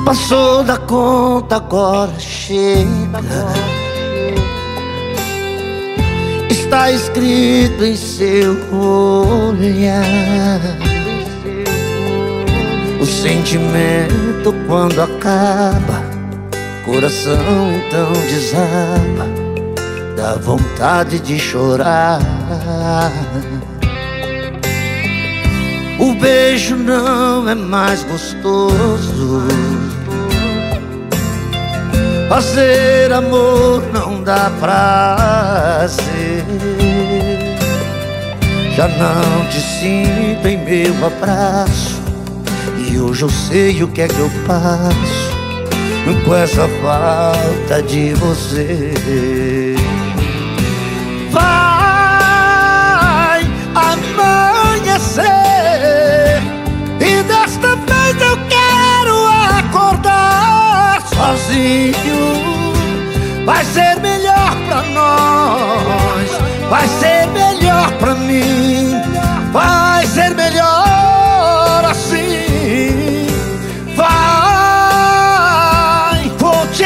Passou da conta, agora chega. Está escrito em seu olhar. O sentimento quando acaba, coração então desaba, dá vontade de chorar. O beijo não é mais gostoso, fazer amor não dá prazer. Já não te sinto em meu abraço, e hoje eu sei o que é que eu passo com essa falta de você. Vai amanhecer e desta vez eu quero acordar sozinho. Vai ser melhor pra nós, vai ser melhor pra mim, vai ser melhor assim. Vai, vou te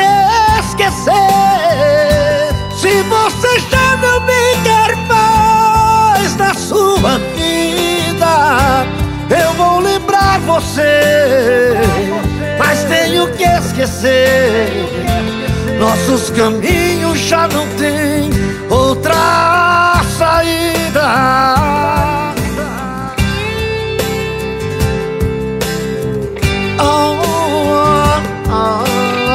esquecer se você já não me quer mais na sua vida. Eu vou lembrar você, mas tenho que esquecer. Nossos caminhos já não têm outra saída. Oh, oh, oh.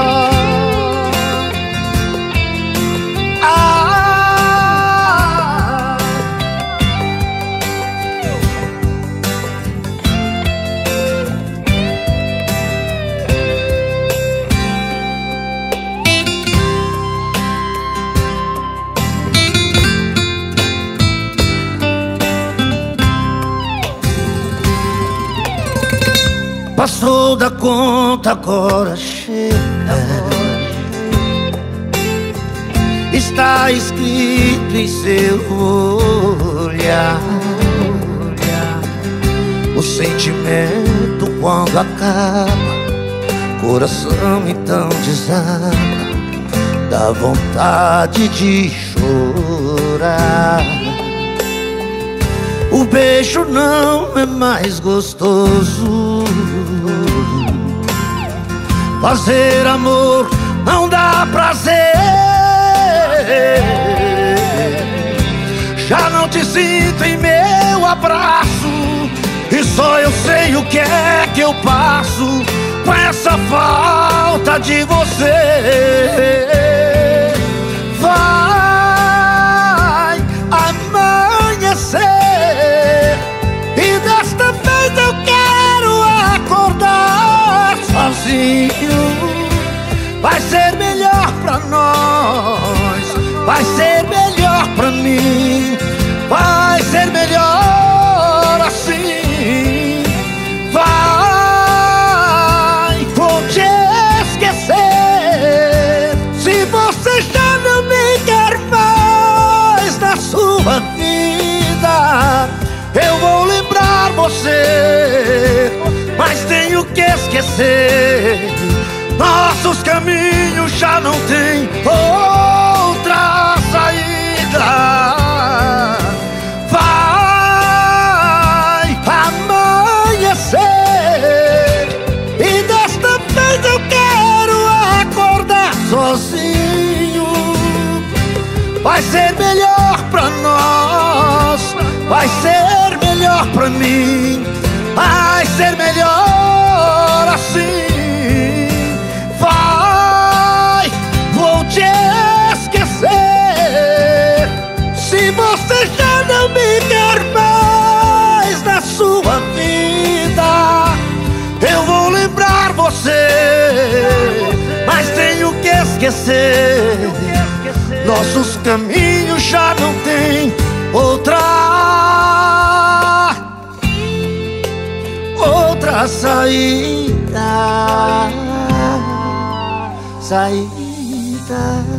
Passou da conta, agora chega. Está escrito em seu olhar. O sentimento quando acaba, coração então desaba, dá vontade de chorar. O beijo não é mais gostoso, fazer amor não dá prazer. Já não te sinto em meu abraço, e só eu sei o que é que eu passo com essa falta de você. Vai amanhecer e desta vez eu quero acordar sozinho. Vai ser melhor pra nós, vai ser melhor pra mim, vai ser melhor assim. Vai, vou te esquecer se você já não me quer mais na sua vida. Eu vou lembrar você, mas tenho que esquecer. Nossos caminhos já não têm outra saída. Vai amanhecer e desta vez eu quero acordar sozinho. Vai ser melhor pra nós, vai ser melhor pra mim, vai ser melhor assim. Vai, vou te esquecer se você já não me quer mais na sua vida. Eu vou lembrar você, mas tenho que esquecer. Nossos caminhos já não têm outra saída.